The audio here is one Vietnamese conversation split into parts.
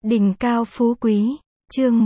Đỉnh cao phú quý, chương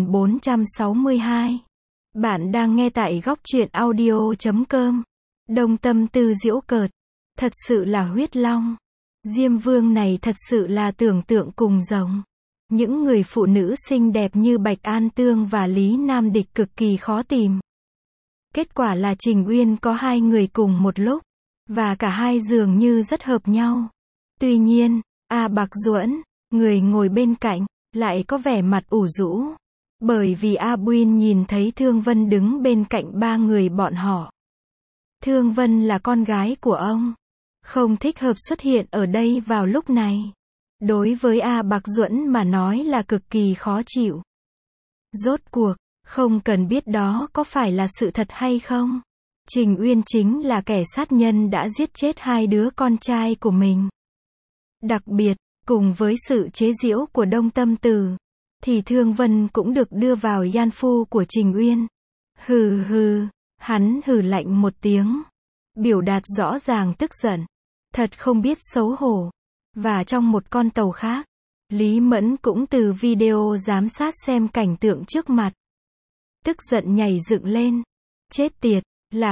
1462. Bạn đang nghe tại góc truyện audio.com. Đông Tâm Tư giễu cợt. Thật sự là huyết long. Diêm Vương này thật sự là tưởng tượng cùng rồng. Những người phụ nữ xinh đẹp như Bạch An Tương và Lý Nam Địch cực kỳ khó tìm. Kết quả là Trình Uyên có hai người cùng một lúc, và cả hai dường như rất hợp nhau. Tuy nhiên, A Bạc Duẫn, người ngồi bên cạnh, lại có vẻ mặt ủ rũ. Bởi vì A Buyên nhìn thấy Thương Vân đứng bên cạnh ba người bọn họ. Thương Vân là con gái của ông, không thích hợp xuất hiện ở đây vào lúc này. Đối với A Bạc Duẫn mà nói là cực kỳ khó chịu. Rốt cuộc, không cần biết đó có phải là sự thật hay không. Trình Uyên chính là kẻ sát nhân đã giết chết hai đứa con trai của mình. Đặc biệt, cùng với sự chế giễu của Đông Tâm Từ, thì Thương Vân cũng được đưa vào gian phu của Trình Uyên. Hừ hừ, hắn hừ lạnh một tiếng, biểu đạt rõ ràng tức giận. Thật không biết xấu hổ. Và trong một con tàu khác, Lý Mẫn cũng từ video giám sát xem cảnh tượng trước mặt. Tức giận nhảy dựng lên. Chết tiệt, là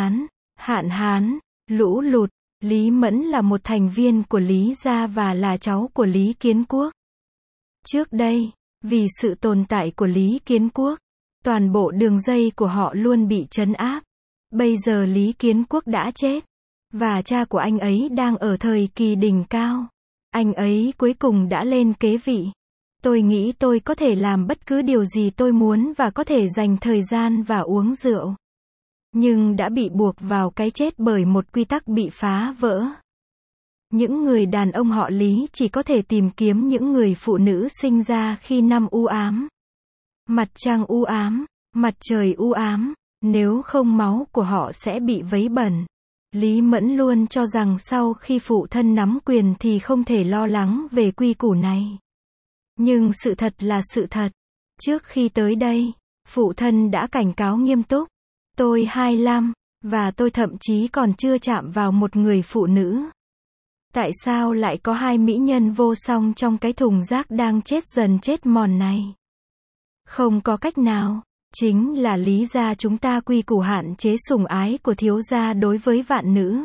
hạn hán, lũ lụt. Lý Mẫn là một thành viên của Lý gia và là cháu của Lý Kiến Quốc. Trước đây, vì sự tồn tại của Lý Kiến Quốc, toàn bộ đường dây của họ luôn bị trấn áp. Bây giờ Lý Kiến Quốc đã chết, và cha của anh ấy đang ở thời kỳ đỉnh cao. Anh ấy cuối cùng đã lên kế vị. Tôi nghĩ tôi có thể làm bất cứ điều gì tôi muốn và có thể dành thời gian và uống rượu. Nhưng đã bị buộc vào cái chết bởi một quy tắc bị phá vỡ. Những người đàn ông họ Lý chỉ có thể tìm kiếm những người phụ nữ sinh ra khi năm u ám. Mặt trăng u ám, mặt trời u ám, nếu không máu của họ sẽ bị vấy bẩn. Lý Mẫn luôn cho rằng sau khi phụ thân nắm quyền thì không thể lo lắng về quy củ này. Nhưng sự thật là sự thật. Trước khi tới đây, phụ thân đã cảnh cáo nghiêm túc. Tôi 25, và tôi thậm chí còn chưa chạm vào một người phụ nữ. Tại sao lại có hai mỹ nhân vô song trong cái thùng rác đang chết dần chết mòn này? Không có cách nào. Chính là Lý gia chúng ta quy củ hạn chế sủng ái của thiếu gia đối với vạn nữ.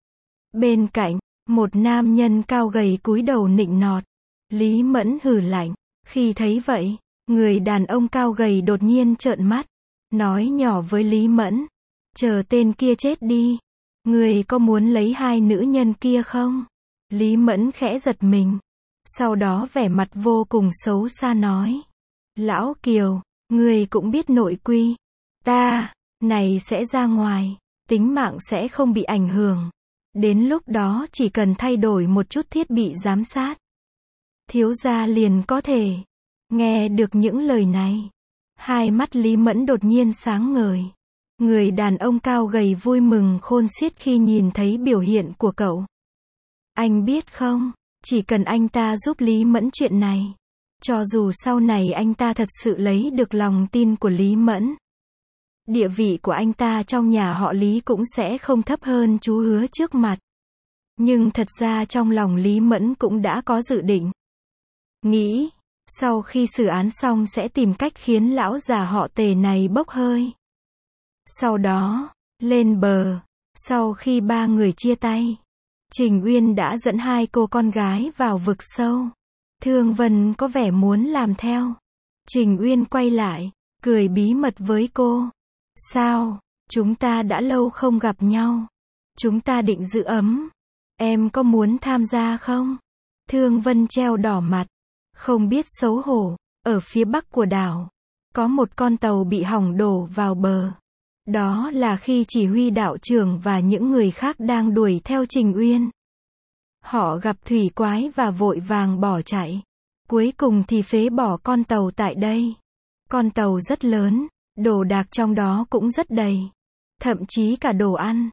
Bên cạnh, một nam nhân cao gầy cúi đầu nịnh nọt. Lý Mẫn hừ lạnh. Khi thấy vậy, người đàn ông cao gầy đột nhiên trợn mắt, nói nhỏ với Lý Mẫn. Chờ tên kia chết đi. Người có muốn lấy hai nữ nhân kia không? Lý Mẫn khẽ giật mình. Sau đó vẻ mặt vô cùng xấu xa nói. Lão Kiều, người cũng biết nội quy. Ta, này sẽ ra ngoài. Tính mạng sẽ không bị ảnh hưởng. Đến lúc đó chỉ cần thay đổi một chút thiết bị giám sát. Thiếu gia liền có thể. Nghe được những lời này, hai mắt Lý Mẫn đột nhiên sáng ngời. Người đàn ông cao gầy vui mừng khôn xiết khi nhìn thấy biểu hiện của cậu. Anh biết không, chỉ cần anh ta giúp Lý Mẫn chuyện này, cho dù sau này anh ta thật sự lấy được lòng tin của Lý Mẫn, địa vị của anh ta trong nhà họ Lý cũng sẽ không thấp hơn chú Hứa trước mặt. Nhưng thật ra trong lòng Lý Mẫn cũng đã có dự định. Nghĩ, sau khi xử án xong sẽ tìm cách khiến lão già họ Tề này bốc hơi. Sau đó, lên bờ, sau khi ba người chia tay, Trình Uyên đã dẫn hai cô con gái vào vực sâu. Thương Vân có vẻ muốn làm theo. Trình Uyên quay lại, cười bí mật với cô. Sao, chúng ta đã lâu không gặp nhau. Chúng ta định giữ ấm. Em có muốn tham gia không? Thương Vân treo đỏ mặt. Không biết xấu hổ. Ở phía bắc của đảo, có một con tàu bị hỏng đổ vào bờ. Đó là khi chỉ huy đạo trưởng và những người khác đang đuổi theo Trình Uyên. Họ gặp thủy quái và vội vàng bỏ chạy. Cuối cùng thì phế bỏ con tàu tại đây. Con tàu rất lớn, đồ đạc trong đó cũng rất đầy. Thậm chí cả đồ ăn,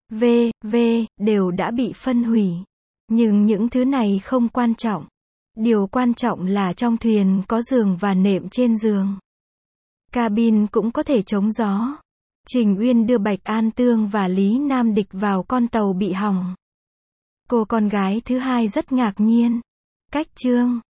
đều đã bị phân hủy. Nhưng những thứ này không quan trọng. Điều quan trọng là trong thuyền có giường và nệm trên giường. Cabin cũng có thể chống gió. Trình Uyên đưa Bạch An Tương và Lý Nam Địch vào con tàu bị hỏng. Cô con gái thứ hai rất ngạc nhiên. Cách chương